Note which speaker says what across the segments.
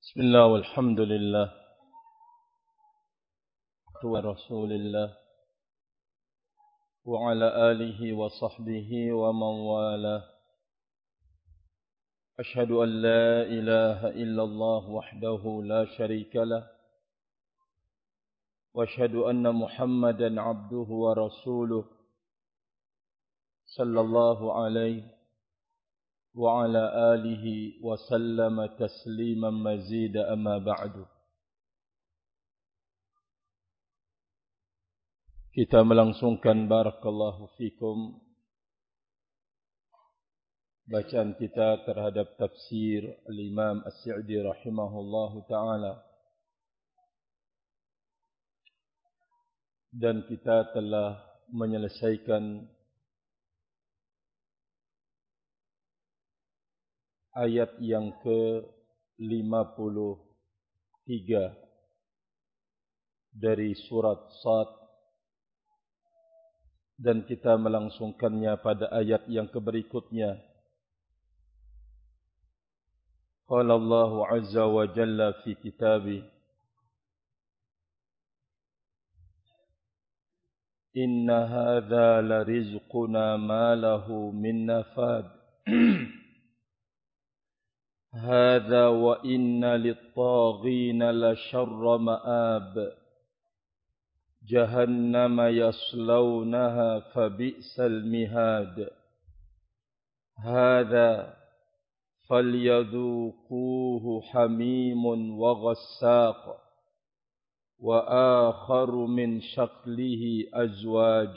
Speaker 1: بسم الله والحمد لله ورسول الله وعلى آله وصحبه ومن والاه. أشهد أن لا إله إلا الله وحده لا شريك له وأشهد أن محمدا عبده ورسوله صلى الله عليه وعلى آله وسلم تسليما مزيدا أما بعد. Kita melangsungkan barakallahu fikum bacaan kita terhadap tafsir Al-Imam As-Sa'di rahimahullahu ta'ala. Dan kita telah menyelesaikan ayat yang ke-53 dari surat Sad. Dan kita melangsungkannya pada ayat yang berikutnya. Qala Allahu azza wa jalla fi kitabih, inna hadha la rizquna ma lahu min nafad. Hadha wa inna lit-taghina la sharra ma'ab. جهنم يصلونها فبئس المهاد هذا فليذوقوه حميم وغساق وآخر من شكله أزواج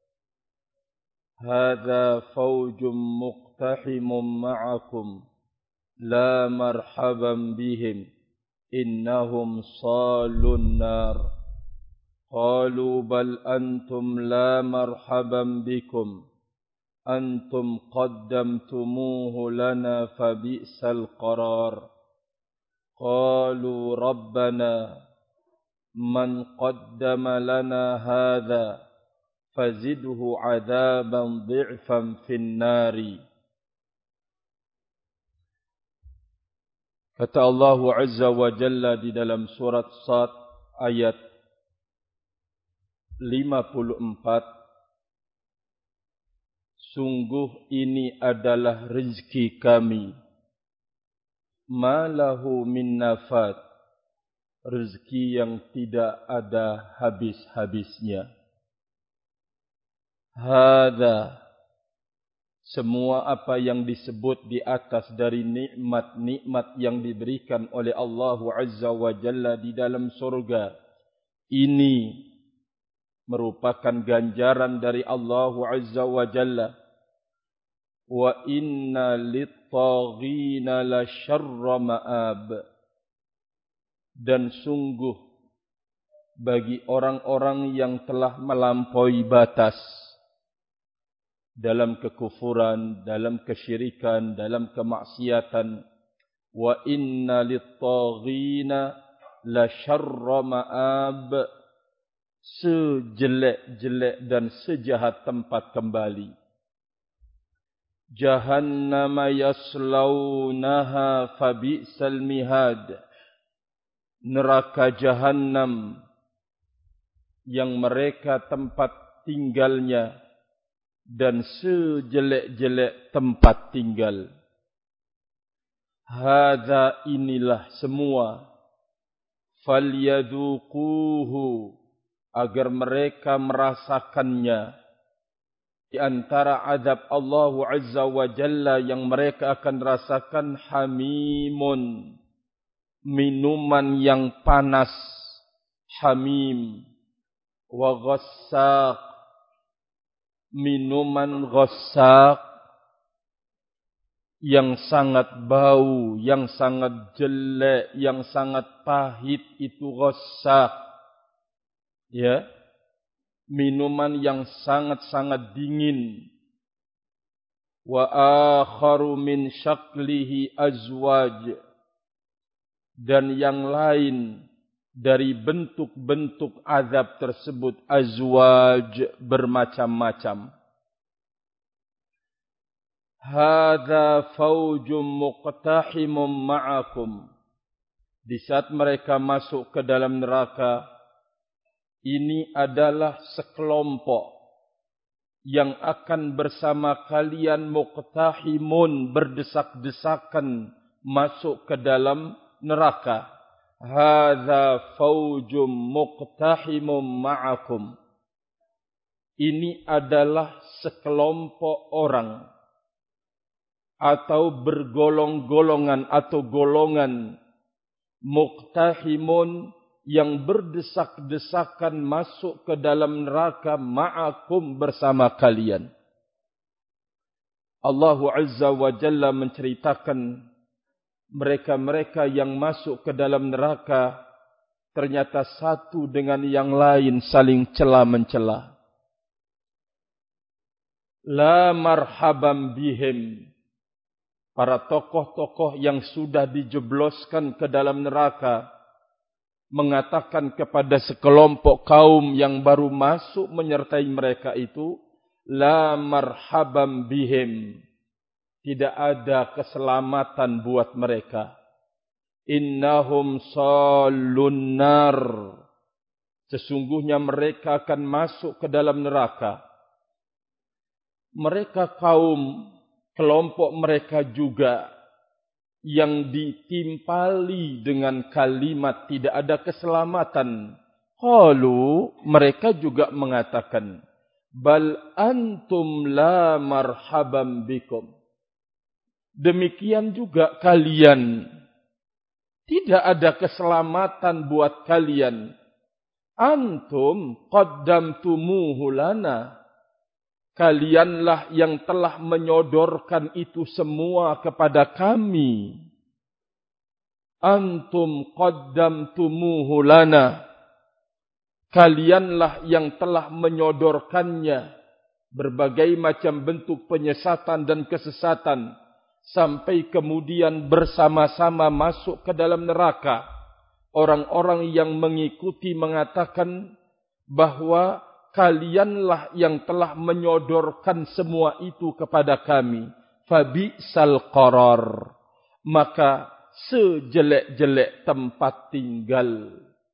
Speaker 1: هذا فوج مقتحم معكم لا مرحبا بهم إنهم صالوا النار قالوا بل أنتم لا مرحبا بكم أنتم قدمتموه لنا فبئس القرار قالوا ربنا من قدم لنا هذا فزده عذابا ضعفا في النار. Kata Allah Azza wa Jalla di dalam surat Sad ayat 54, sungguh ini adalah rezeki kami, ma lahu min nafad, rezeki yang tidak ada habis-habisnya. Hadza, semua apa yang disebut di atas dari nikmat-nikmat yang diberikan oleh Allah Azza wa Jalla di dalam surga, ini merupakan ganjaran dari Allah Azza wa Jalla. Wa inna lit-taghina la syarra ma'ab. Dan sungguh bagi orang-orang yang telah melampaui batas dalam kekufuran, dalam kesyirikan, dalam kemaksiatan, wa inna lit-taghina la syarra ma'ab, sejelek-jelek dan sejahat tempat kembali. Jahannam yaslaunaha fabi'sal mihad. Neraka Jahannam yang mereka tempat tinggalnya dan sejelek-jelek tempat tinggal. Hadza, inilah semua, falyaduquhu, agar mereka merasakannya. Di antara azab Allah Azza wa Jalla yang mereka akan rasakan, hamimun, minuman yang panas, hamim, wa ghassaq, minuman ghassaq yang sangat bau, yang sangat jelek, yang sangat pahit, itu ghassaq. Ya, minuman yang sangat-sangat dingin. Wa akharu min syaklihi azwaj, dan yang lain dari bentuk-bentuk azab tersebut, azwaj, bermacam-macam. Hadza faujum muqtahimum ma'akum, Di saat mereka masuk ke dalam neraka, ini adalah sekelompok yang akan bersama kalian muqtahimun, berdesak-desakan masuk ke dalam neraka. Hadza faujum muqtahimum ma'akum. Ini adalah sekelompok orang atau bergolong-golongan atau golongan muqtahimun yang berdesak-desakan masuk ke dalam neraka ma'akum, bersama kalian. Allah Azza wa Jalla menceritakan mereka-mereka yang masuk ke dalam neraka ternyata satu dengan yang lain saling cela-mencela. La marhaban bihim. Para tokoh-tokoh yang sudah dijebloskan ke dalam neraka mengatakan kepada sekelompok kaum yang baru masuk menyertai mereka itu, la marhaban bihim. Tidak ada keselamatan buat mereka. Innahum salun nar. Sesungguhnya mereka akan masuk ke dalam neraka. Mereka kaum, kelompok mereka juga yang ditimpali dengan kalimat tidak ada keselamatan. Qalu, mereka juga mengatakan, bal antum la marhaban bikum. Demikian juga kalian, tidak ada keselamatan buat kalian. Antum qaddamtumuhu lana. Kalianlah yang telah menyodorkan itu semua kepada kami. Antum qaddamtumuhu lana. Kalianlah yang telah menyodorkannya. Berbagai macam bentuk penyesatan dan kesesatan. Sampai kemudian bersama-sama masuk ke dalam neraka. Orang-orang yang mengikuti mengatakan bahwa kalianlah yang telah menyodorkan semua itu kepada kami. Fabi'sal qarar. Maka sejelek-jelek tempat tinggal.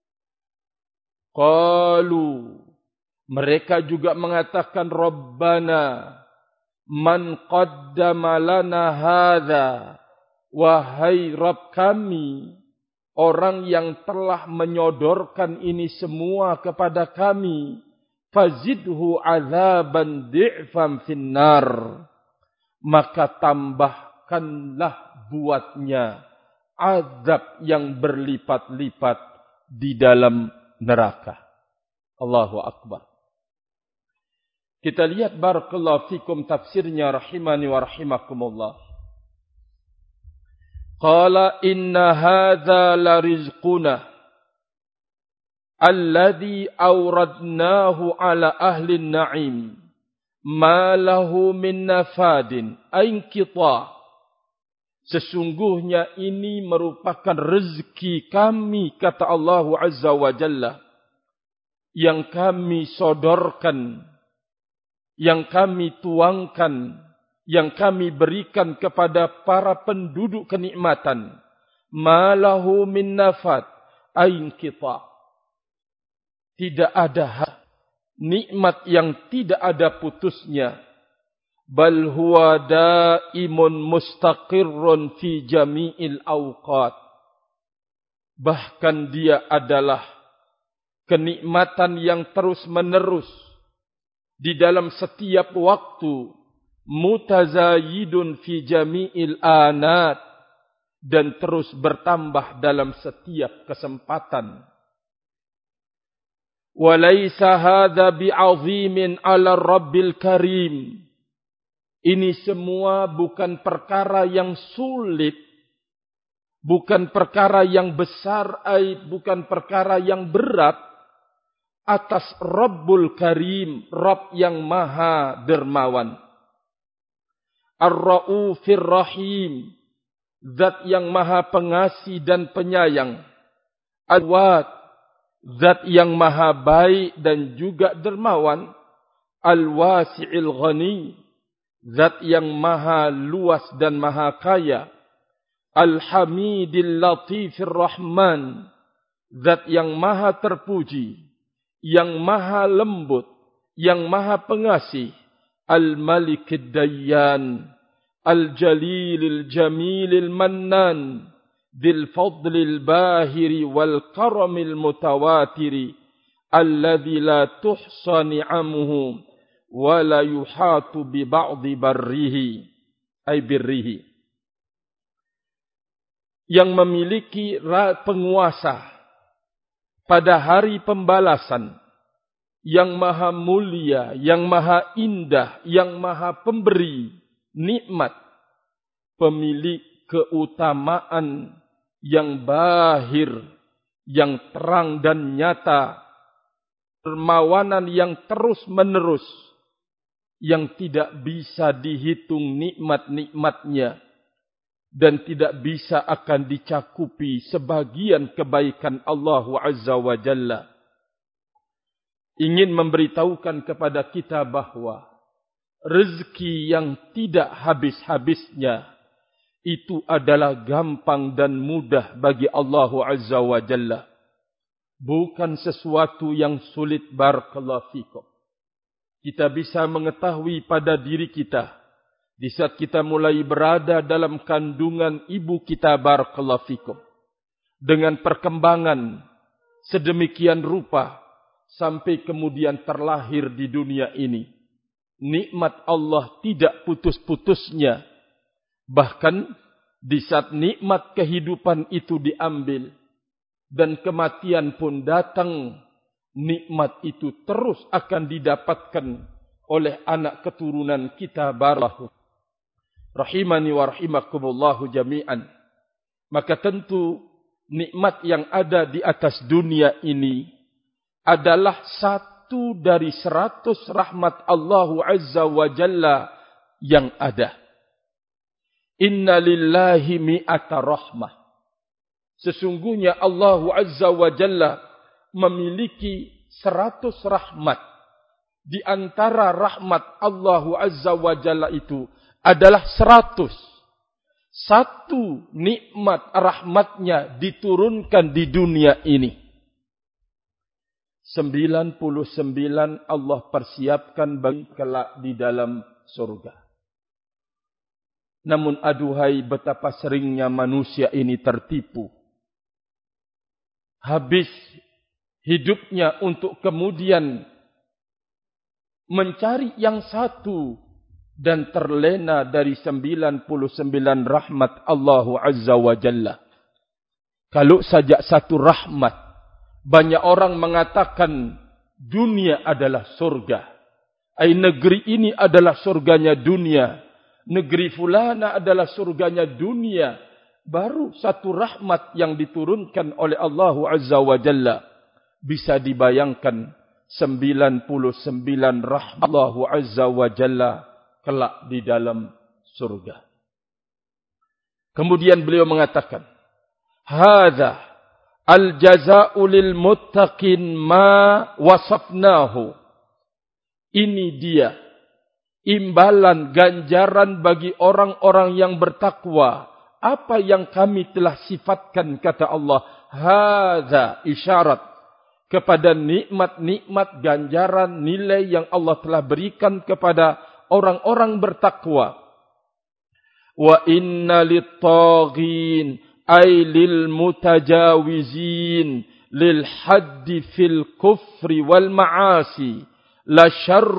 Speaker 1: Qalu. Mereka juga mengatakan, Rabbana man qaddama lana hadha. Wahai Rabb kami, orang yang telah menyodorkan ini semua kepada kami, fazidhu azaban di'fam finnar. Maka tambahkanlah buatnya azab yang berlipat-lipat di dalam neraka. Allahu Akbar. Kita lihat barakallahu fikum tafsirnya rahimani wa rahimakumullah. Qala inna hadza la rizquna alladhi awradnahu ala ahli na'im ma lahu min nafadin ain qita. Sesungguhnya ini merupakan rezeki kami, kata Allah Azza wa Jalla, yang kami sodorkan, yang kami tuangkan, yang kami berikan kepada para penduduk kenikmatan. Ma lahu min nafad ain qita. Tidak ada nikmat yang tidak ada putusnya. Bal huwa daimun mustaqirrun fi jami'il awqat. Bahkan dia adalah kenikmatan yang terus menerus di dalam setiap waktu. Mutazayidun fi jami'il anat. Dan terus bertambah dalam setiap kesempatan. Walaysa hadha bi'azimin ala rabbil karim. Ini semua bukan perkara yang sulit. Bukan perkara yang besar. Bukan perkara yang berat. Atas Rabbul Karim. Rabb yang maha dermawan. Ar-Ra'ufir Rahim. Zat yang maha pengasih dan penyayang. Al-Wad. Zat yang maha baik dan juga dermawan. Al-Wasi'il Ghani. Zat yang maha luas dan maha kaya. Al-Hamidil Latifir Rahman, zat yang maha terpuji, yang maha lembut, yang maha pengasih. Al-Malikid Dayyan, Al-Jalilil Jamilil Mannan, Dzil Fadlil Bahiri wal Karamil Mutawatiri, alladzi la tuhsa ni'amuhu wa la yuhatu bi ba'di barrihi ay birrihi, yang memiliki penguasa pada hari pembalasan, yang maha mulia, yang maha indah, yang maha pemberi nikmat, pemilik keutamaan yang bahir, yang terang dan nyata, dermawanan yang terus menerus, yang tidak bisa dihitung nikmat-nikmatnya, dan tidak bisa akan dicakupi sebagian kebaikan Allah Azza wa Jalla. Ingin memberitahukan kepada kita bahawa rezeki yang tidak habis-habisnya itu adalah gampang dan mudah bagi Allah Azza wa Jalla. Bukan sesuatu yang sulit. Barakallahu fikum. Kita bisa mengetahui pada diri kita di saat kita mulai berada dalam kandungan ibu kita, barakallahu fikum, dengan perkembangan sedemikian rupa sampai kemudian terlahir di dunia ini. Nikmat Allah tidak putus-putusnya. Bahkan di saat nikmat kehidupan itu diambil dan kematian pun datang, nikmat itu terus akan didapatkan oleh anak keturunan kita, barakallahu rahimani wa rahimakumullahu jami'an. Maka tentu nikmat yang ada di atas dunia ini adalah satu dari 100 rahmat Allah Azza wa Jalla yang ada. Inna lillahi mi'ata rahmah. Sesungguhnya Allah Azza wa Jalla memiliki 100 rahmat. Di antara rahmat Allah Azza wa Jalla itu adalah 100. Satu nikmat rahmatnya diturunkan di dunia ini. 99 Allah persiapkan bagi kelak di dalam surga. Namun aduhai betapa seringnya manusia ini tertipu. Habis hidupnya untuk kemudian mencari yang satu dan terlena dari 99 rahmat Allah Azza wa Jalla. Kalau saja satu rahmat, banyak orang mengatakan dunia adalah surga. Negeri ini adalah surganya dunia. Negeri fulana adalah surganya dunia. Baru satu rahmat yang diturunkan oleh Allah Azza wa Jalla. Bisa dibayangkan 99 rahmat Allah Azza wa Jalla kelak di dalam surga. Kemudian beliau mengatakan, hadza al-jazaa'u lil muttaqin ma wasafnahu. Ini dia imbalan ganjaran bagi orang-orang yang bertakwa. Apa yang kami telah sifatkan, kata Allah. Hadza isyarat kepada nikmat-nikmat ganjaran nilai yang Allah telah berikan kepada orang-orang bertakwa. Wa inna lit-taghin ay lil mutajawizin lil haddi fil kufri wal ma'asi la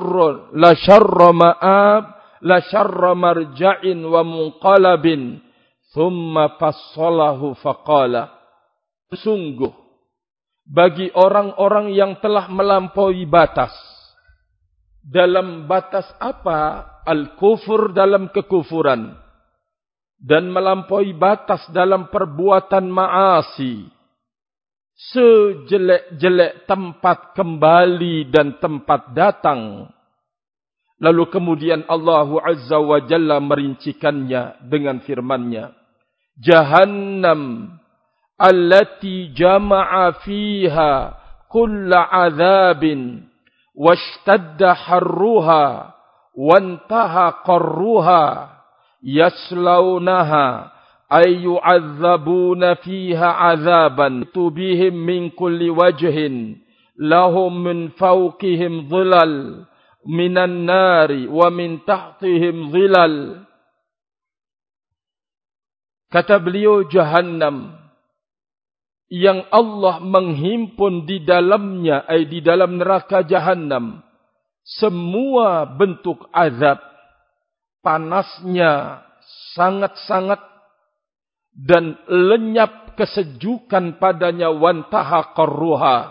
Speaker 1: syarra ma'ab la syarra marja'in wa munqalabin thumma fassalahu faqala. Sungguh bagi orang-orang yang telah melampaui batas. Dalam batas apa? Al-kufur dalam kekufuran. Dan melampaui batas dalam perbuatan ma'asi. Sejelek-jelek tempat kembali dan tempat datang. Lalu kemudian Allah Azza wa Jalla merincikannya dengan firman-Nya. Jahannam allati jama'a fiha kulla azabin washtadda harruha wantaha qarruha yaslaunaha ay yu'adzabuna fiha 'adzaban tubihim min kulli wajhin lahum min fawqihim dhilal minan nari wa min tahtihim dhilal. Kata beliau, Jahannam yang Allah menghimpun di dalamnya, di dalam neraka Jahannam, semua bentuk azab, panasnya sangat-sangat dan lenyap kesejukan padanya, wantaha qarruha.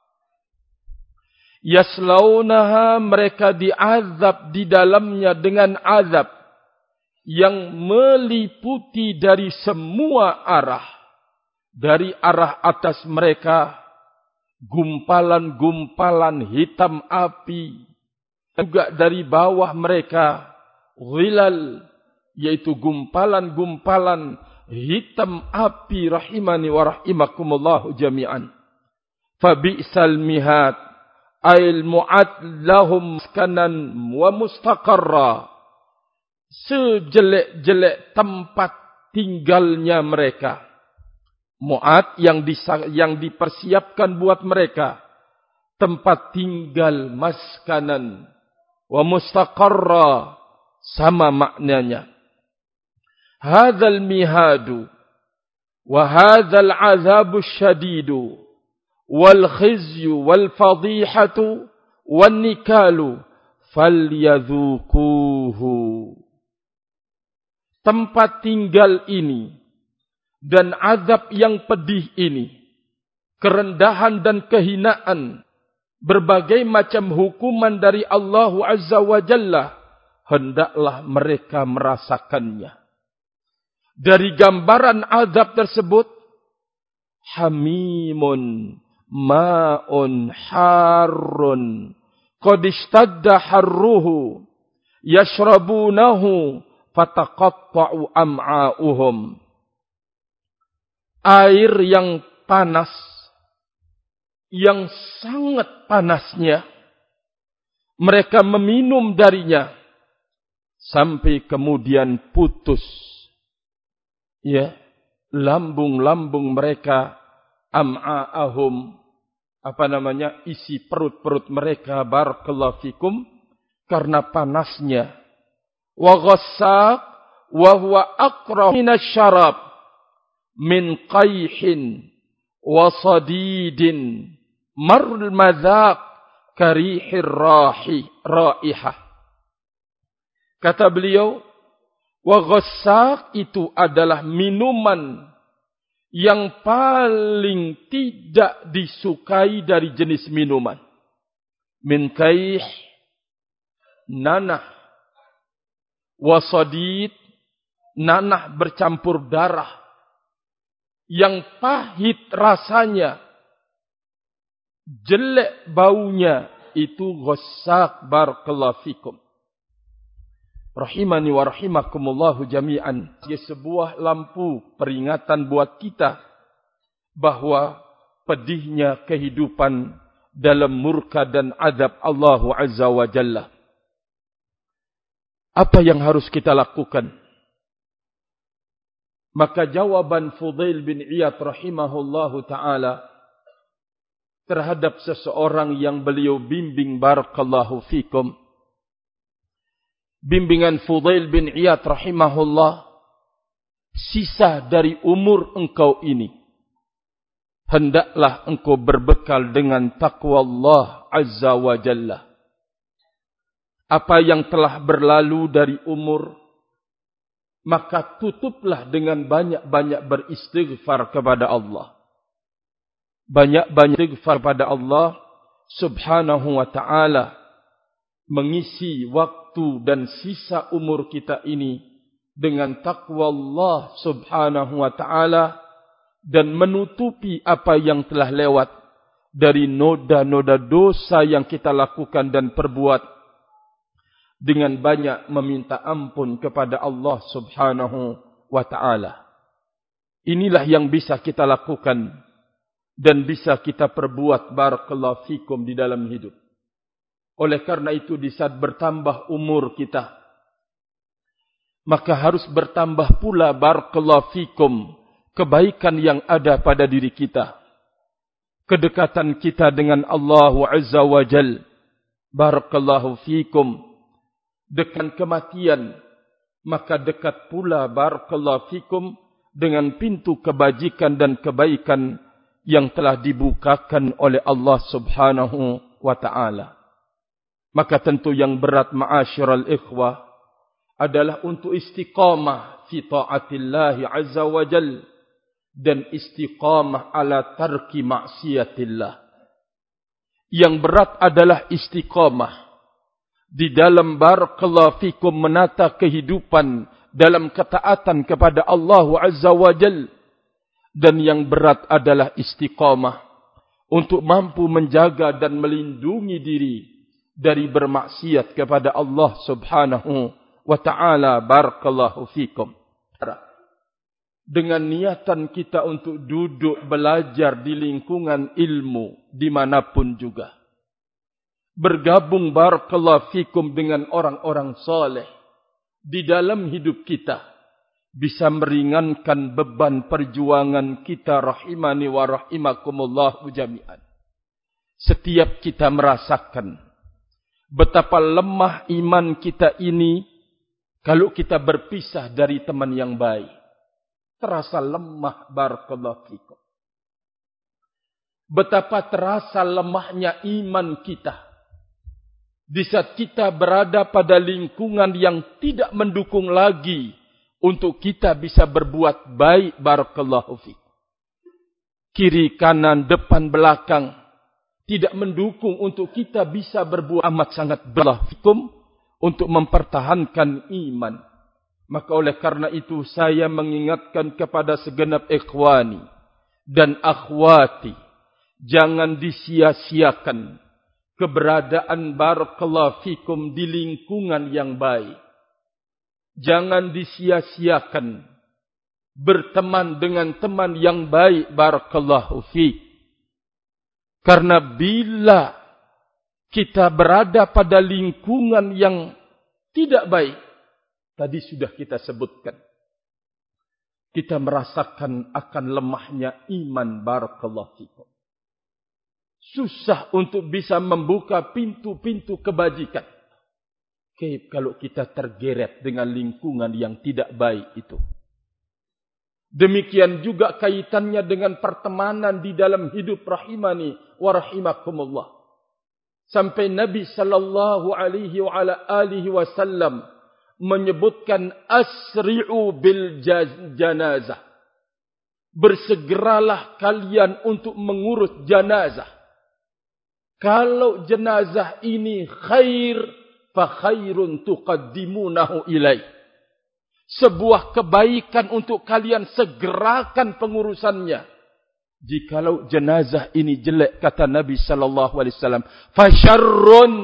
Speaker 1: Yaslaunaha, mereka diazab di dalamnya dengan azab yang meliputi dari semua arah. Dari arah atas mereka, gumpalan-gumpalan hitam api. Juga dari bawah mereka, ghilal, yaitu gumpalan-gumpalan hitam api, rahimani wa rahimakumullahu jami'an. Fabi'sal mihad, ail mu'ad lahum maskanan wa mustaqarra. Sejelek-jelek tempat tinggalnya mereka. Mu'ad yang dipersiapkan buat mereka. Tempat tinggal, maskanan. Wa mustaqarra. Sama maknanya. Hadzal mihadu. Wa hadzal azabu syadidu. Wal khizyu wal fadihatu. Wal nikalu. Falyadhukuhu. Tempat tinggal ini dan azab yang pedih ini, kerendahan dan kehinaan, berbagai macam hukuman dari Allah Azza wa Jalla, hendaklah mereka merasakannya. Dari gambaran azab tersebut, hamimun ma'un harrun qad ishtadda harruhu yashrabunahu fataqatta'u am'a'uhum. Air yang panas, yang sangat panasnya, mereka meminum darinya sampai kemudian putus, ya, lambung-lambung mereka, am'a'ahum, isi perut-perut mereka, barakallahu fikum, karena panasnya. Wa ghassaq wa huwa aqrab minasy syarab min qayhin wa sadidin marl madzaq karihir raihah. Kata beliau, wa ghassaq itu adalah minuman yang paling tidak disukai dari jenis minuman. Min qayh, nanah, wasadid, nanah bercampur darah, yang pahit rasanya, jelek baunya, itu ghassaq, barakallahu fikum. Rahimani wa rahimakumullahu jami'an. Ia sebuah lampu peringatan buat kita bahwa pedihnya kehidupan dalam murka dan azab Allah Azza wa Jalla. Apa yang harus kita lakukan? Maka jawaban Fudail bin Iyad rahimahullahu ta'ala terhadap seseorang yang beliau bimbing, barakallahu fikum. Bimbingan Fudail bin Iyad rahimahullah, sisa dari umur engkau ini, hendaklah engkau berbekal dengan taqwa Allah Azza wa Jalla. Apa yang telah berlalu dari umur, maka tutuplah dengan banyak-banyak beristighfar kepada Allah. Banyak-banyak istighfar kepada Allah subhanahu wa ta'ala. Mengisi waktu dan sisa umur kita ini dengan taqwa Allah subhanahu wa ta'ala. Dan menutupi apa yang telah lewat dari noda-noda dosa yang kita lakukan dan perbuat. Dengan banyak meminta ampun kepada Allah subhanahu wa ta'ala. Inilah yang bisa kita lakukan dan bisa kita perbuat, barakallahu fikum, di dalam hidup. Oleh karena itu, di saat bertambah umur kita, maka harus bertambah pula barakallahu fikum kebaikan yang ada pada diri kita. Kedekatan kita dengan Allah Azza wa Jal. Barakallahu fikum. Dengan kematian, maka dekat pula barakallahu fikum dengan pintu kebajikan dan kebaikan yang telah dibukakan oleh Allah Subhanahu wa ta'ala. Maka tentu yang berat ma'asyiral ikhwah adalah untuk istiqamah fi ta'atillahi azza wa jal dan istiqamah ala tarki maksiatillah. Yang berat adalah istiqamah di dalam barakallahu fikum menata kehidupan dalam ketaatan kepada Allah azza wa jal. Dan yang berat adalah istiqamah untuk mampu menjaga dan melindungi diri dari bermaksiat kepada Allah Subhanahu wa ta'ala. Barakallahu fikum. Dengan niatan kita untuk duduk belajar di lingkungan ilmu dimanapun juga. Bergabung barakallahu fikum dengan orang-orang saleh di dalam hidup kita. Bisa meringankan beban perjuangan kita rahimani wa rahimakumullah jami'an. Setiap kita merasakan betapa lemah iman kita ini kalau kita berpisah dari teman yang baik. Terasa lemah barakallahu fikum. Betapa terasa lemahnya iman kita di saat kita berada pada lingkungan yang tidak mendukung lagi untuk kita bisa berbuat baik barakallahu fikum. Kiri, kanan, depan, belakang tidak mendukung untuk kita bisa berbuat amat sangat barakallahu fikum untuk mempertahankan iman. Maka oleh karena itu saya mengingatkan kepada segenap ikhwani dan akhwati, jangan disia-siakan keberadaan barakallahu fikum di lingkungan yang baik. Jangan disia-siakan berteman dengan teman yang baik barakallahu fiik. Karena bila kita berada pada lingkungan yang tidak baik, tadi sudah kita sebutkan, kita merasakan akan lemahnya iman barakallahu fikum. Susah untuk bisa membuka pintu-pintu kebajikan. Kalau kita tergeret dengan lingkungan yang tidak baik itu. Demikian juga kaitannya dengan pertemanan di dalam hidup rahimani wa rahimakumullah. Sampai Nabi sallallahu alaihi wa ala alihi wasallam menyebutkan asri'u bil janazah. Bersegeralah kalian untuk mengurus jenazah. Kalau jenazah ini khair, fa khairun tuqaddimunahu ilai. Sebuah kebaikan untuk kalian segerakan pengurusannya. Jikalau jenazah ini jelek, kata Nabi sallallahu alaihi wasallam, fa syarrun,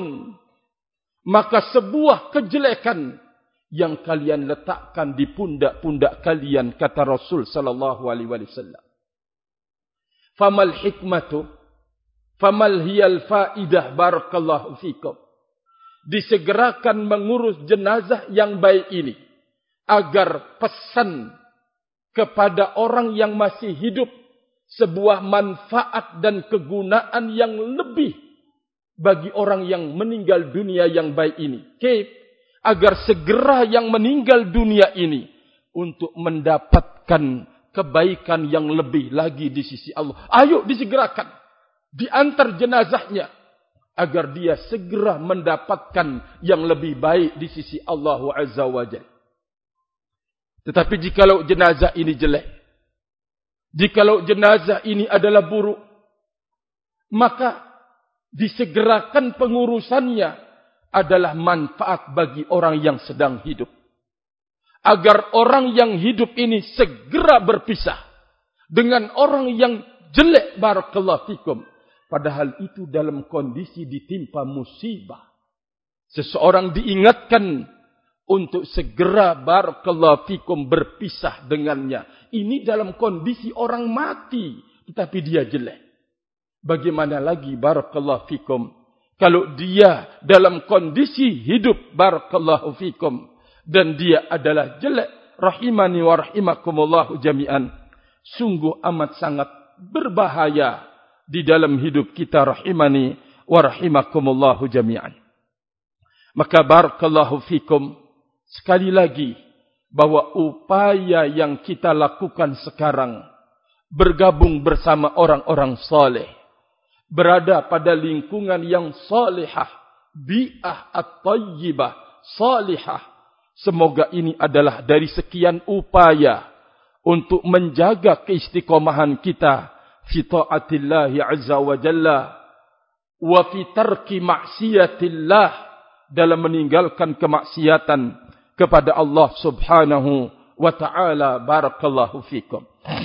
Speaker 1: maka sebuah kejelekan yang kalian letakkan di pundak-pundak kalian, kata Rasul sallallahu alaihi wasallam. Famal hikmatu, famal hiyal faidah barakallahu fikum. Disegerakan mengurus jenazah yang baik ini agar pesan kepada orang yang masih hidup sebuah manfaat dan kegunaan yang lebih bagi orang yang meninggal dunia yang baik ini. Agar segera yang meninggal dunia ini untuk mendapatkan kebaikan yang lebih lagi di sisi Allah. Ayo disegerakan, diantar jenazahnya agar dia segera mendapatkan yang lebih baik di sisi Allah Azza wa Jalla. Tetapi jikalau jenazah ini jelek, jikalau jenazah ini adalah buruk, maka disegerakan pengurusannya adalah manfaat bagi orang yang sedang hidup. Agar orang yang hidup ini segera berpisah dengan orang yang jelek barakallahu fikum. Padahal itu dalam kondisi ditimpa musibah. Seseorang diingatkan untuk segera barakallahu fikum berpisah dengannya. Ini dalam kondisi orang mati, tetapi dia jelek. Bagaimana lagi barakallahu fikum kalau dia dalam kondisi hidup barakallahu fikum dan dia adalah jelek. Rahimani wa rahimakumullahu jami'an. Sungguh amat sangat berbahaya di dalam hidup kita, rahimani wa rahimakumullahu jami'an. Maka barakallahu fikum, sekali lagi, bahwa upaya yang kita lakukan sekarang, bergabung bersama orang-orang saleh, berada pada lingkungan yang salihah, bi'ah at-tayyibah, salihah. Semoga ini adalah dari sekian upaya untuk menjaga keistiqomahan kita fi ta'atillahi azza wa jalla wa fi tarki maksiatillah, dalam meninggalkan kemaksiatan kepada Allah subhanahu wa ta'ala. Barakallahu fikum.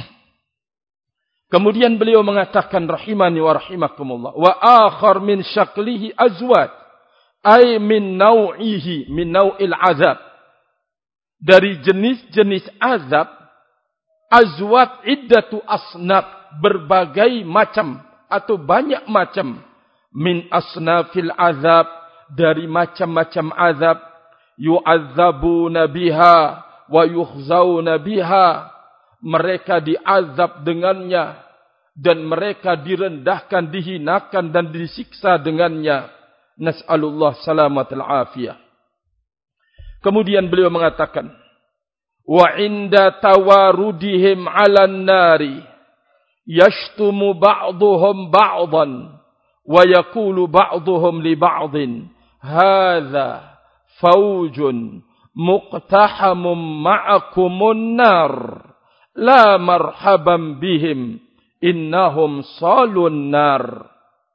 Speaker 1: Kemudian beliau mengatakan rahimani wa rahimakumullah, wa akhar min syaklihi azwaj, ay min naw'ihi, min naw'il azab. Dari jenis-jenis azab, azwat iddatu asnaf, berbagai macam atau banyak macam. Min asnafil azab, dari macam-macam azab. Yu'adzabuna biha wa yukhzawna biha, mereka diazab dengannya dan mereka direndahkan, dihinakan dan disiksa dengannya. Nas'alullah salamatul afiyah. Kemudian beliau mengatakan, wa inda tawarudihim 'alan nari yashtumu ba'dhum ba'dhan wa yaqulu ba'dhum li ba'dhin hadza faujun muqtahamun ma'akumun nar la marhaban bihim innahum salun nar.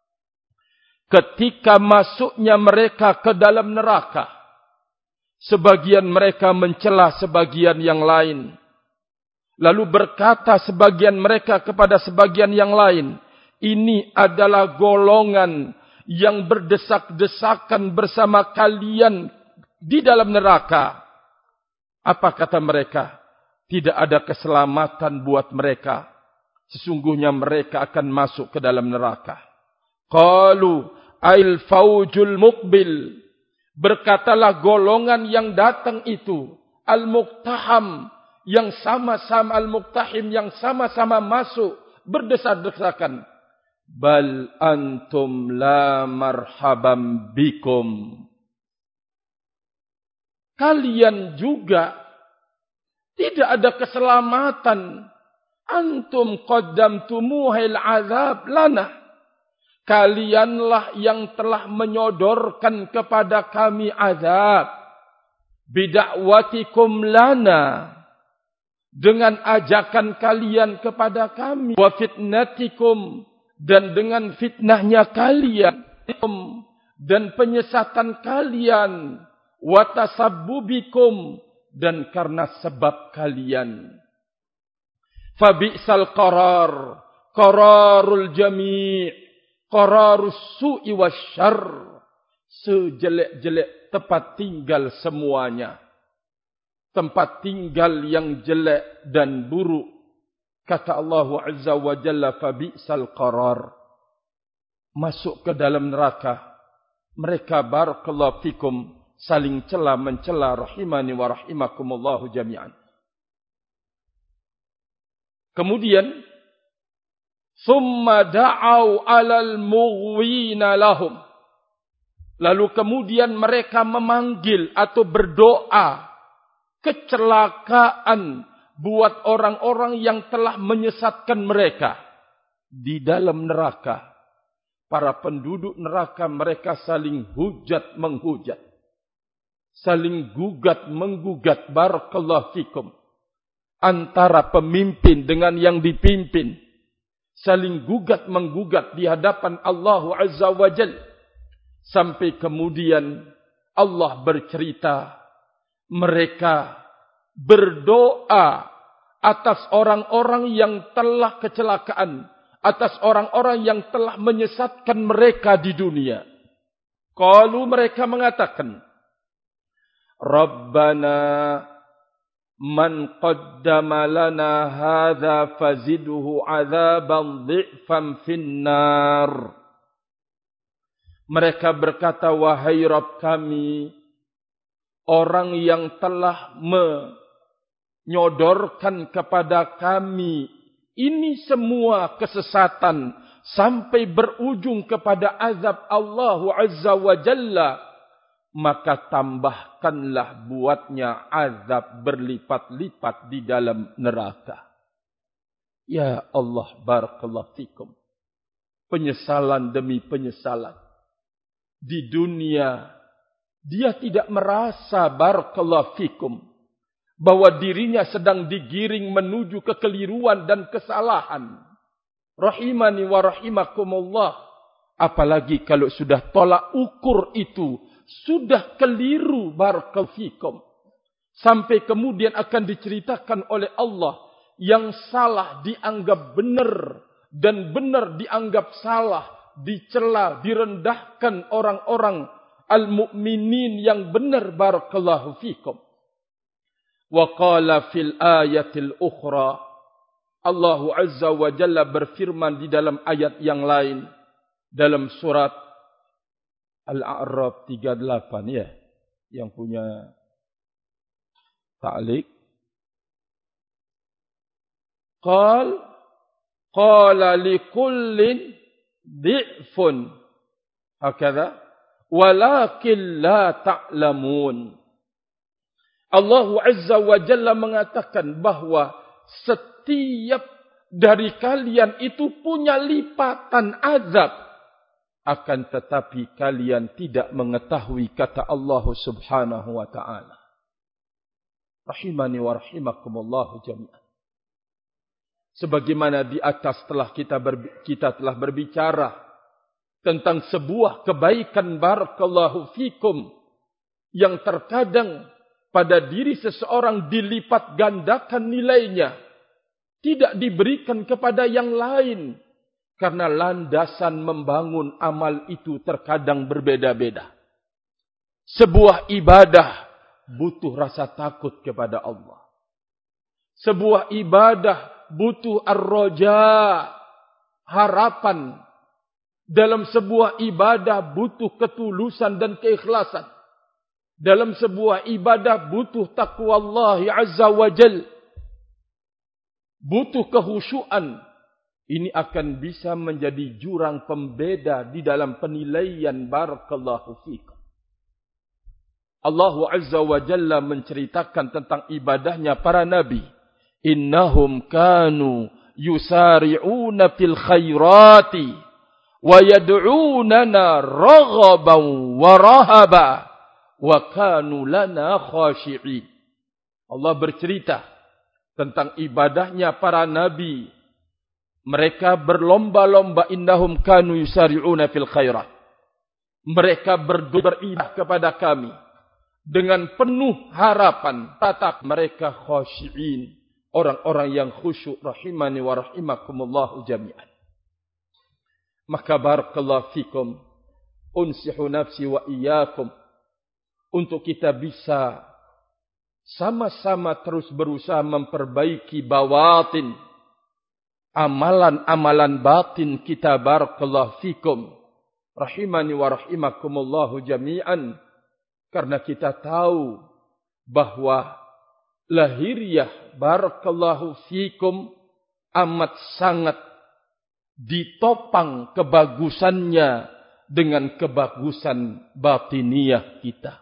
Speaker 1: Ketika masuknya mereka ke dalam neraka, sebagian mereka mencela sebagian yang lain. Lalu berkata sebagian mereka kepada sebagian yang lain, ini adalah golongan yang berdesak-desakan bersama kalian di dalam neraka. Apa kata mereka? Tidak ada keselamatan buat mereka. Sesungguhnya mereka akan masuk ke dalam neraka. Qalu ail faujul muqbil, berkatalah golongan yang datang itu, al-muqtaham, yang sama-sama, al-muqtahim, yang sama-sama masuk, berdesak-desakan. Bal antum la marhaban bikum. Kalian juga tidak ada keselamatan. Antum qaddamtumuhil azab lana. Kalianlah yang telah menyodorkan kepada kami azab. Bidakwatikum lana, dengan ajakan kalian kepada kami. Wa fitnatikum, dan dengan fitnahnya kalian. Dan penyesatan kalian. Wa tasabbubikum, dan karena sebab kalian. Fabi'sal qarar, qararul jami'. Qararus su'i wasyarr, sejelek-jelek tempat tinggal semuanya. Tempat tinggal yang jelek dan buruk. Kata Allah Azza wa Jalla, fabi'sal qarar. Masuk ke dalam neraka. Mereka barakallahu fikum saling cela mencela, rahimani wa rahimakumullahu jami'an. Kemudian summa da'au 'alal mughwina lahum. Lalu kemudian mereka memanggil atau berdoa kecelakaan buat orang-orang yang telah menyesatkan mereka di dalam neraka. Para penduduk neraka mereka saling hujat menghujat, saling gugat menggugat, barakallahu fikum, antara pemimpin dengan yang dipimpin. Saling gugat menggugat di hadapan Allah Azza wa Jalla. Sampai kemudian Allah bercerita, mereka berdoa atas orang-orang yang telah kecelakaan, atas orang-orang yang telah menyesatkan mereka di dunia. Qalu, mereka mengatakan, Rabbana man qaddama lana hadza fazidhu adzaban dhi'fan finnar. Mereka berkata, wahai Rabb kami, orang yang telah menyodorkan kepada kami ini semua kesesatan sampai berujung kepada azab Allah Azza wa Jalla, maka tambahkanlah buatnya azab berlipat-lipat di dalam neraka. Ya Allah, barakallahu fikum. Penyesalan demi penyesalan. Di dunia, dia tidak merasa, barakallahu fikum, bahwa dirinya sedang digiring menuju kekeliruan dan kesalahan. Rahimani wa rahimakumullah. Apalagi kalau sudah tolak ukur itu sudah keliru, barakallahu fikum. Sampai kemudian akan diceritakan oleh Allah, yang salah dianggap benar dan benar dianggap salah, dicela, direndahkan orang-orang al-mu'minin yang benar, barakallahu fikum. Wa qala fil ayatil ukhra, Allah Azza wa Jalla berfirman di dalam ayat yang lain, dalam surat Al-A'raf 38, ya, yang punya ta'liq. Qala likullin dhi'fun hakadha walakin la ta'lamun. Allah Azza wa Jalla mengatakan bahwa setiap dari kalian itu punya lipatan azab, akan tetapi kalian tidak mengetahui, kata Allah Subhanahu wa ta'ala. Rahimani wa rahimakumullah jami'an. Sebagaimana di atas telah kita telah berbicara tentang sebuah kebaikan, barakallahu fikum, yang terkadang pada diri seseorang dilipat gandakan nilainya, tidak diberikan kepada yang lain, karena landasan membangun amal itu terkadang berbeda-beda. Sebuah ibadah butuh rasa takut kepada Allah. Sebuah ibadah butuh ar-raja, harapan. Dalam sebuah ibadah butuh ketulusan dan keikhlasan. Dalam sebuah ibadah butuh taqwa Allah Azza wa Jal. Butuh kehusyuan. Ini akan bisa menjadi jurang pembeda di dalam penilaian, barakallahu fikum. Allah Azza wa Jalla menceritakan tentang ibadahnya para nabi. Innahum kanu yusari'una fil khairati wa yad'unana raghaban wa rahaba wa kanu lana khashi'in. Allah bercerita tentang ibadahnya para nabi. Mereka berlomba-lomba, innahum kanu yusari'una fil khairat. Mereka beribadah kepada kami dengan penuh harapan, tatap mereka khashi'in, orang-orang yang khusyuk, rahimani wa rahimakumullah jami'an. Maka barakallahu fikum, unsihu nafsi wa iyyakum, untuk kita bisa sama-sama terus berusaha memperbaiki bawatin, amalan-amalan batin kita, barakallahu fikum, rahimani wa rahimakumullah jami'an. Karena kita tahu bahwa lahiriah, barakallahu fikum, amat sangat ditopang kebagusannya dengan kebagusan batiniah kita.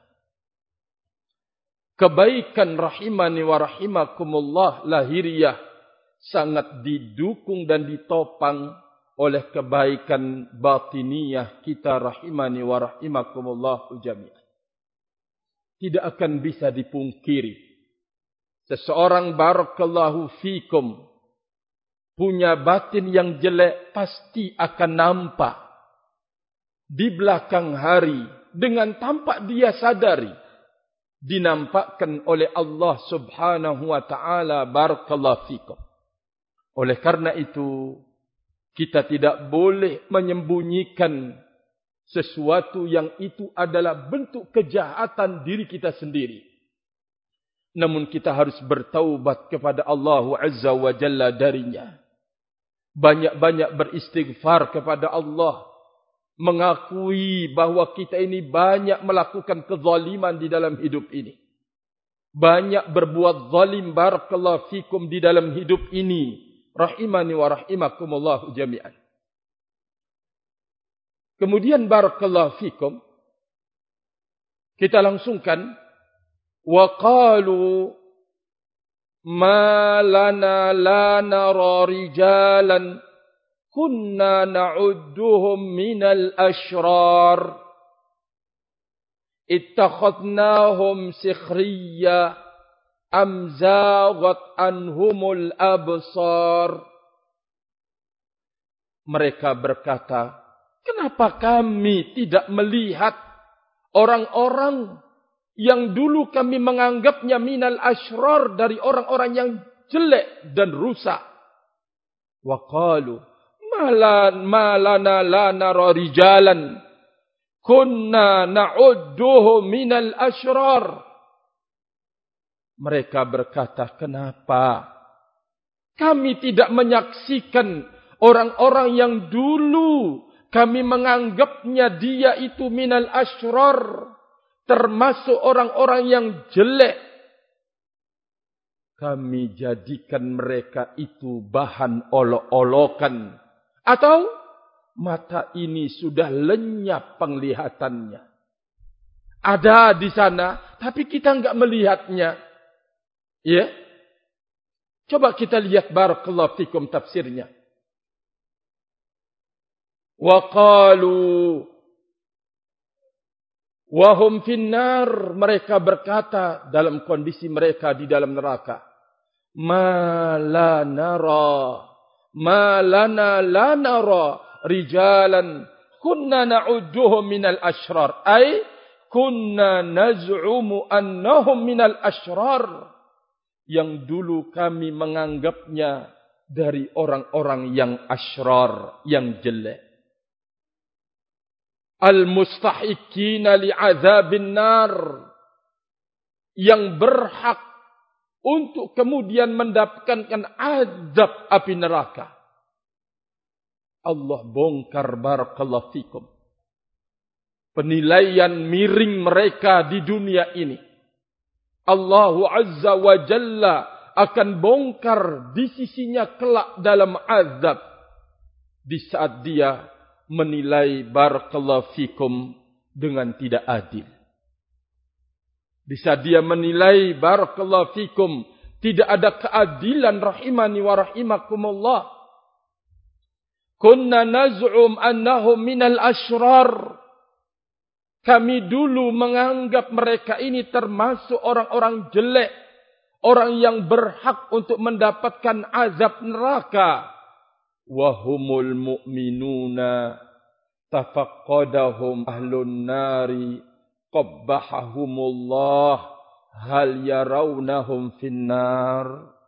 Speaker 1: Kebaikan rahimani wa rahimakumullah lahiriah sangat didukung dan ditopang oleh kebaikan batiniah kita, rahimani wa rahimakumullah jami'an. Tidak akan bisa dipungkiri, seseorang, barakallahu fikum, punya batin yang jelek pasti akan nampak di belakang hari, dengan tampak dia sadari, dinampakkan oleh Allah Subhanahu wa ta'ala, barakallahu fikum. Oleh karena itu, kita tidak boleh menyembunyikan sesuatu yang itu adalah bentuk kejahatan diri kita sendiri. Namun kita harus bertaubat kepada Allah Azza wa Jalla darinya. Banyak-banyak beristighfar kepada Allah. mengakui bahwa kita ini banyak melakukan kezaliman di dalam hidup ini. Banyak berbuat zalim, barakallahu fikum, di dalam hidup ini. Rahimani wa rahimakumullahu jami'an. Kemudian barakallahu fikum, kita langsungkan, wa qalu ma lana la nara rijalan kunna na'udduhum minal ashrar ittakhadnahum sikhriya am zaghat anhumul absar. Mereka berkata, kenapa kami tidak melihat orang-orang yang dulu kami menganggapnya minal ashrar, dari orang-orang yang jelek dan rusak. Wa qalu ma lana la nara rijalan kunna na'udduhu minal ashrar. Mereka berkata, kenapa kami tidak menyaksikan orang-orang yang dulu kami menganggapnya dia itu minal ashrar, termasuk orang-orang yang jelek. Kami jadikan mereka itu bahan olok-olokan. Atau mata ini sudah lenyap penglihatannya. Ada di sana, tapi kita enggak melihatnya. Ya? Coba kita lihat barakallahu fikum tafsirnya. Wa qalu wa hum finnar, mereka berkata dalam kondisi mereka di dalam neraka, ma lana la nara rijalan kunna na'udduhum minal ashrar, ay kunna naz'umu annahum minal ashrar, yang dulu kami menganggapnya dari orang-orang yang ashrar, yang jelek. Al-mustahiqina li'adzabin nar, yang berhak untuk kemudian mendapatkan azab api neraka. Allah bongkar barakallahu fikum penilaian miring mereka di dunia ini. Allah Azza wa Jalla akan bongkar di sisinya kelak dalam azab, di saat dia menilai barakallahu fikum dengan tidak adil. Di saat dia menilai barakallahu fikum tidak ada keadilan, rahimani wa rahimakumullah. Kunna naz'um annahum minal ashrar. Kami dulu menganggap mereka ini termasuk orang-orang jelek, orang yang berhak untuk mendapatkan azab neraka. Wahumul mu'minuna tafaqqadahum ahlun nari qabbahahumullah hal yarawnahum finnar.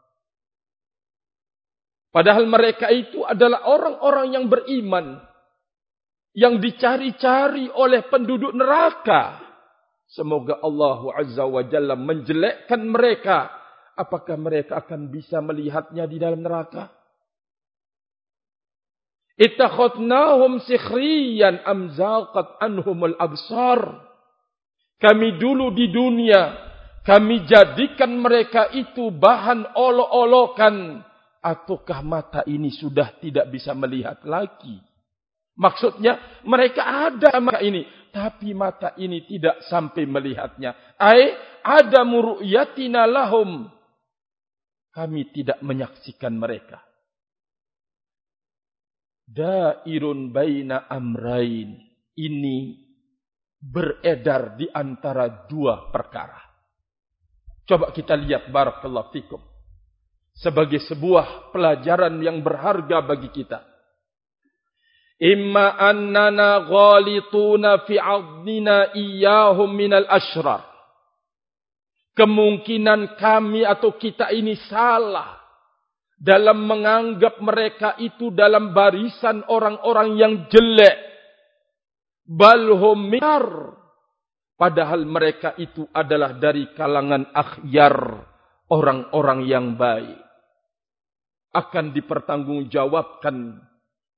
Speaker 1: Padahal mereka itu adalah orang-orang yang beriman, yang dicari-cari oleh penduduk neraka. Semoga Allah Azza wa Jalla menjelekkan mereka. Apakah mereka akan bisa melihatnya di dalam neraka? Ittakhadnahum sikhriyan am zaqat anhumul absar. Kami dulu di dunia, kami jadikan mereka itu bahan olok-olokan. Ataukah mata ini sudah tidak bisa melihat lagi? Maksudnya mereka ada mata ini, tapi mata ini tidak sampai melihatnya. Ada muru'yatina lahum. Kami tidak menyaksikan mereka. Dairun baina amrain. Ini beredar di antara dua perkara. Coba kita lihat barakallahu fikum. Sebagai sebuah pelajaran yang berharga bagi kita. Imma annana ghalituna fi 'adnina iyyahum minal ashrar. Kemungkinan kami atau kita ini salah dalam menganggap mereka itu dalam barisan orang-orang yang jelek. Balhum minar. Padahal mereka itu adalah dari kalangan akhyar, orang-orang yang baik. Akan dipertanggungjawabkan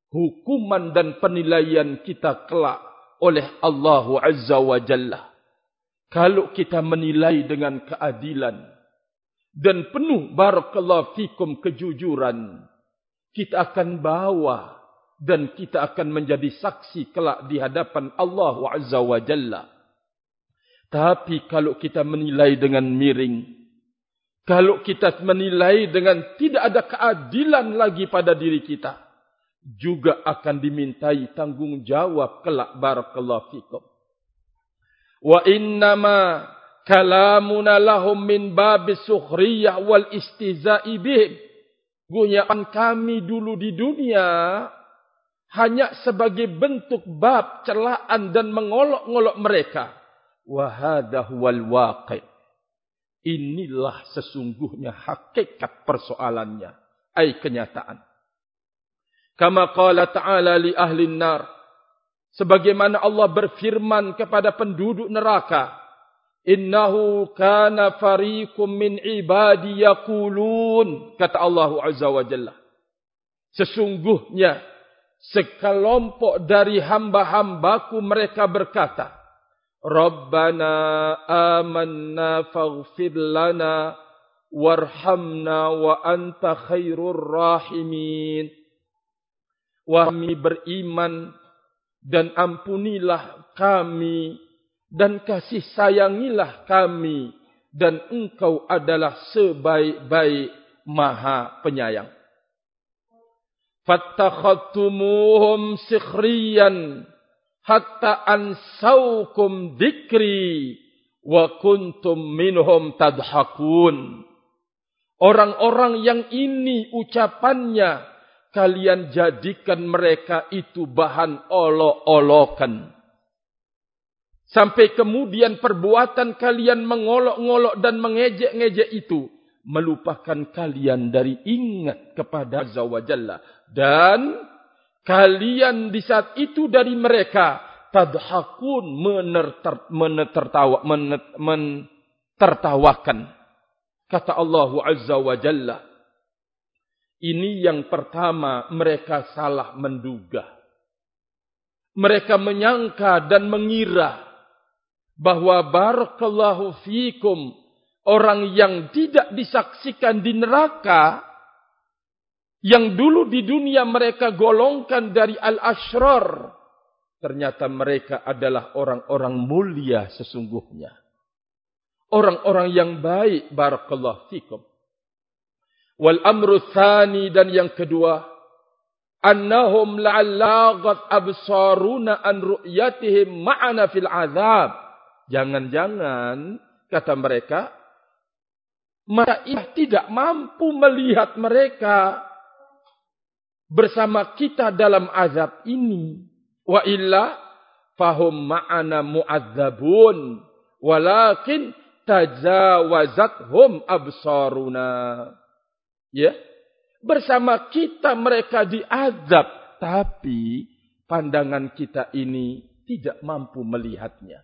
Speaker 1: hukuman dan penilaian kita kelak oleh Allah Azza wa Jalla. Kalau kita menilai dengan keadilan dan penuh barakallahu fikum kejujuran, kita akan bawa dan kita akan menjadi saksi kelak di hadapan Allah Azza wa Jalla. Tapi kalau kita menilai dengan miring, kalau kita menilai dengan tidak ada keadilan lagi pada diri kita, juga akan dimintai tanggungjawab kelak barakallahu fikum. Wa innama kalamuna lahum min babis sukhriyah wal istihza'i bihim. Gunyaan kami dulu di dunia hanya sebagai bentuk bab celaan dan mengolok-ngolok mereka. Wa hadha huwal waqi'. Inilah sesungguhnya hakikat persoalannya, ai kenyataan. Kama qala ta'ala li ahli nar, sebagaimana Allah berfirman kepada penduduk neraka, innahu kana fariqum min ibadi yaqulun, kata Allah Azza wa Jalla, sesungguhnya sekelompok dari hamba-hambaku mereka berkata, Rabbana amanna faghfir lana warhamna wa anta khairur rahimin. Kami beriman dan ampunilah kami dan kasih sayangilah kami dan engkau adalah sebaik-baik maha penyayang. Fattakhadtumuhum sikhriyan hatta ansaukum dzikri wa kuntum minhum tadhakun. Orang-orang yang ini ucapannya kalian jadikan mereka itu bahan olok-olokan. Sampai kemudian perbuatan kalian mengolok-ngolok dan mengejek-ngejek itu melupakan kalian dari ingat kepada Azza wa Jalla. Dan kalian di saat itu dari mereka tadhakun, menertawakan. Kata Allah Azza wa Jalla, ini yang pertama, mereka salah menduga. Mereka menyangka dan mengira bahwa barakallahu fikum, orang yang tidak disaksikan di neraka, yang dulu di dunia mereka golongkan dari al-ashrar, ternyata mereka adalah orang-orang mulia sesungguhnya. Orang-orang yang baik, barakallahu fikum. Wal amru tsani, dan yang kedua, annahum la'allaqat absaruna an ru'yatihim ma'ana fil azab. Jangan-jangan, kata mereka, mereka tidak mampu melihat mereka bersama kita dalam azab ini. Wa illa fahum ma'ana mu'adzabun walakin tajawazathum absaruna. Ya, bersama kita mereka diazab, tapi pandangan kita ini tidak mampu melihatnya.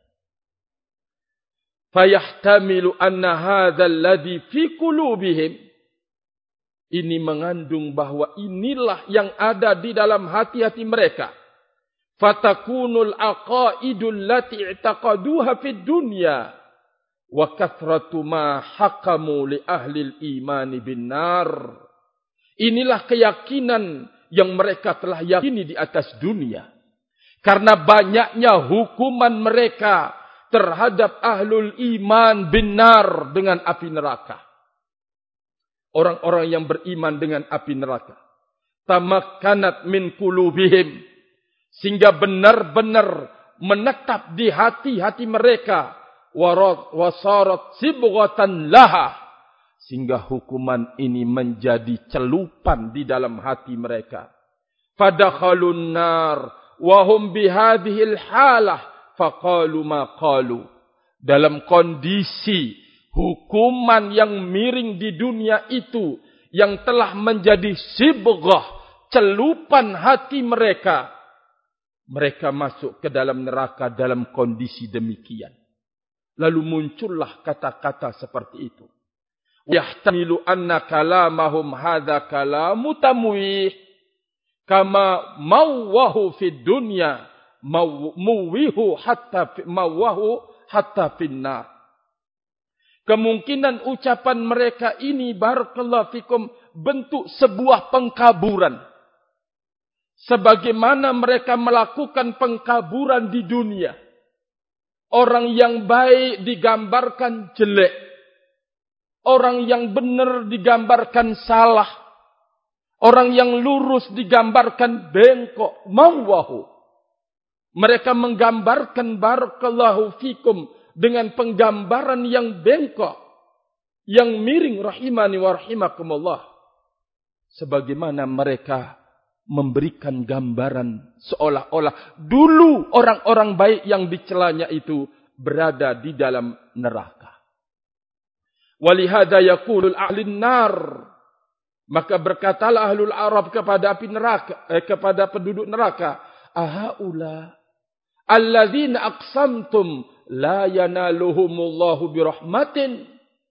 Speaker 1: Fayahtamilu anna hadzal ladzi fi qulubihim, ini mengandung bahwa inilah yang ada di dalam hati-hati mereka. Fatakunul aqaidul lati i'taqaduha fid dunya wa kathratu ma hakamu li ahli al-iman bin nar. Inilah keyakinan yang mereka telah yakini di atas dunia. Karena banyaknya hukuman mereka terhadap ahlul iman bin nar dengan api neraka. Orang-orang yang beriman dengan api neraka. Tamakkanat min qulubihim, sehingga benar-benar menetap di hati-hati mereka. Wasarat sibghatan laha, sehingga hukuman ini menjadi celupan di dalam hati mereka. Fadakhalun nar wa hum bihadhil halah faqalu ma qalu. Dalam kondisi hukuman yang miring di dunia itu, yang telah menjadi sibghah, celupan hati mereka, mereka masuk ke dalam neraka dalam kondisi demikian. Lalu muncullah kata-kata seperti itu. Yahtamilu anna kalamahum hadza kalamu tamwih. kama mawahu fid dunya muwihu hatta mawahu hatta finnar. Kemungkinan ucapan mereka ini barakallahu fikum bentuk sebuah pengkaburan. Sebagaimana mereka melakukan pengkaburan di dunia. Orang yang baik digambarkan jelek. Orang yang benar digambarkan salah. Orang yang lurus digambarkan bengkok. Mawahu. Mereka menggambarkan barakallahu fikum dengan penggambaran yang bengkok, yang miring, rahimani wa rahimakumullah. Sebagaimana mereka memberikan gambaran seolah-olah dulu orang-orang baik yang dicelanya itu berada di dalam neraka. Walihada yaqulul ahlun nar, maka berkatalah ahlul Arab kepada api neraka, kepada penduduk neraka, ahaula alladzina aqsamtum la yanaluhumullahu birahmatin.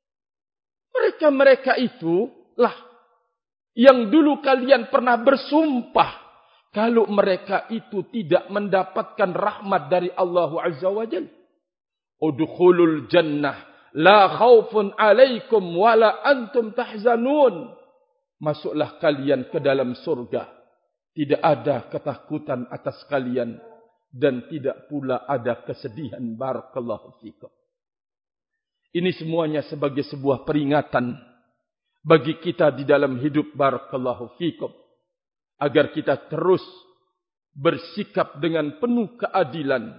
Speaker 1: Mereka itu lah yang dulu kalian pernah bersumpah kalau mereka itu tidak mendapatkan rahmat dari Allah Azza wa Jalla. Udkhulul jannah la khaufun alaikum wala antum tahzanun. Masuklah kalian ke dalam surga. Tidak ada ketakutan atas kalian. Dan tidak pula ada kesedihan. Barakallahu fikum. Ini semuanya sebagai sebuah peringatan bagi kita di dalam hidup. Barakallahu fikum. Agar kita terus bersikap dengan penuh keadilan.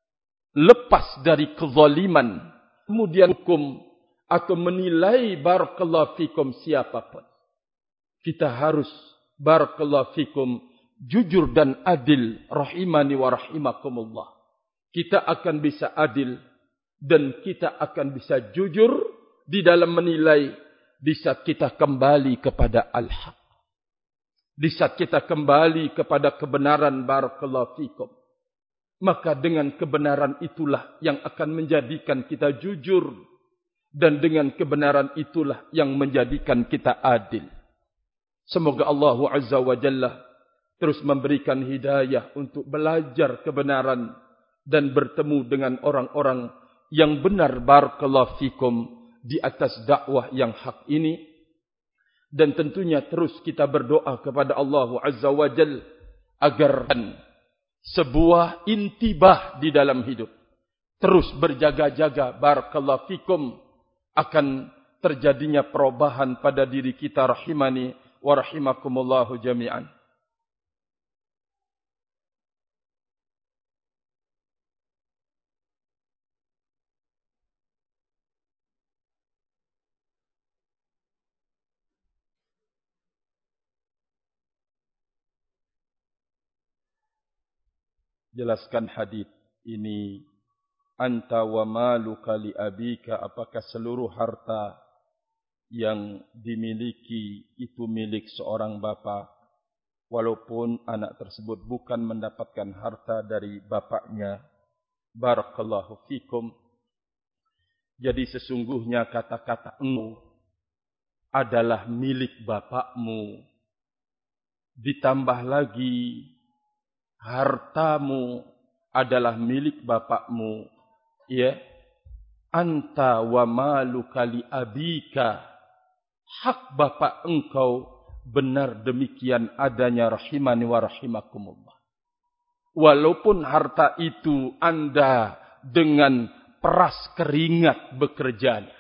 Speaker 1: Lepas dari kezaliman. Kemudian hukum atau menilai barakallahu fikum siapapun. Kita harus barakallahu fikum jujur dan adil, rahimani wa rahimakumullah. Kita akan bisa adil dan kita akan bisa jujur di dalam menilai di saat kita kembali kepada al-haq. Di saat kita kembali kepada kebenaran, barakallahu fikum. Maka dengan kebenaran itulah yang akan menjadikan kita jujur. Dan dengan kebenaran itulah yang menjadikan kita adil. Semoga Allah Azza wa Jalla terus memberikan hidayah untuk belajar kebenaran dan bertemu dengan orang-orang yang benar, barakallahu fikum, di atas dakwah yang hak ini. Dan tentunya terus kita berdoa kepada Allah Azza wa Jalla agar sebuah intibah di dalam hidup terus berjaga-jaga, barakallahu fikum, akan terjadinya perubahan pada diri kita, rahimani wa rahimakumullahu jami'an. Jelaskan hadis ini. Anta wa maluka li abika, apakah seluruh harta yang dimiliki itu milik seorang bapa, walaupun anak tersebut bukan mendapatkan harta dari bapaknya. Barakallahu fikum. Jadi sesungguhnya kata-kata engkau adalah milik bapakmu. Ditambah lagi hartamu adalah milik bapakmu. Ya, anta wa maluka li abika, hak bapak engkau benar demikian adanya, rahimani wa rahimakumullah. Walaupun harta itu anda dengan peras keringat bekerjanya,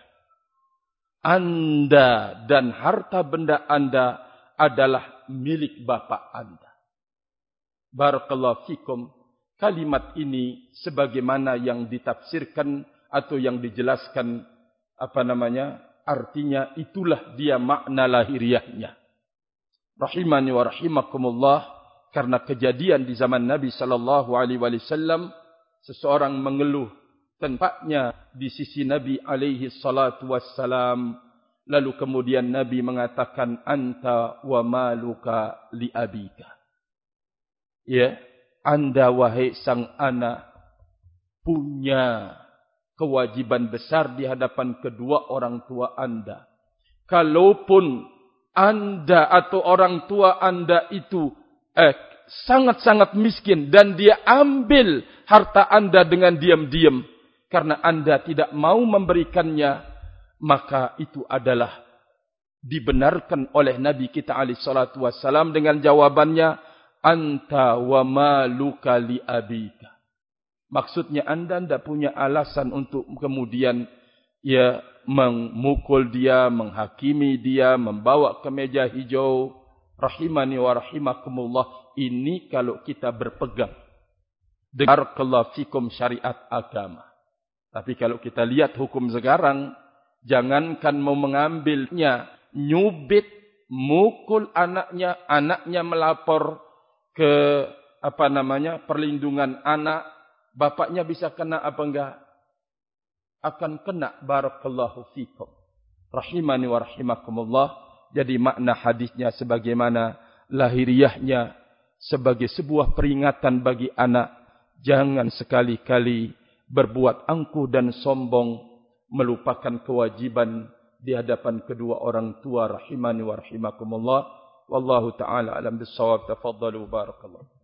Speaker 1: anda dan harta benda anda adalah milik bapak anda. Barakallahu fikum. Kalimat ini sebagaimana yang ditafsirkan atau yang dijelaskan artinya itulah dia makna lahiriahnya. Rahimani wa rahimakumullah, karena kejadian di zaman Nabi sallallahu alaihi wasallam, seseorang mengeluh tempatnya di sisi Nabi alaihi salatu wassalam, lalu kemudian Nabi mengatakan anta wa maluka li abika. Ya, anda wahai sang anak punya kewajiban besar di hadapan kedua orang tua anda. Kalaupun anda atau orang tua anda itu sangat-sangat miskin dan dia ambil harta Anda dengan diam-diam karena Anda tidak mau memberikannya, maka itu adalah dibenarkan oleh Nabi kita alaihi salatu wassalam dengan jawabannya, anta wa maluka li abika. Maksudnya Anda tidak punya alasan untuk kemudian memukul dia, menghakimi dia, membawa ke meja hijau. Rahimani wa rahimakumullah. Ini kalau kita berpegang dengan barakallahu fikum syariat agama. Tapi kalau kita lihat hukum sekarang, jangankan mau mengambilnya, nyubit, mukul anaknya melapor ke perlindungan anak, bapaknya bisa kena apa enggak? Akan kena. Barakallahu fikum. Rahimani wa rahimakumullah. Jadi makna hadisnya sebagaimana lahiriahnya sebagai sebuah peringatan bagi anak. Jangan sekali-kali berbuat angkuh dan sombong, melupakan kewajiban di hadapan kedua orang tua. Rahimani wa rahimakumullah. Wallahu ta'ala alam bisawab. Tafaddalu barakallahu.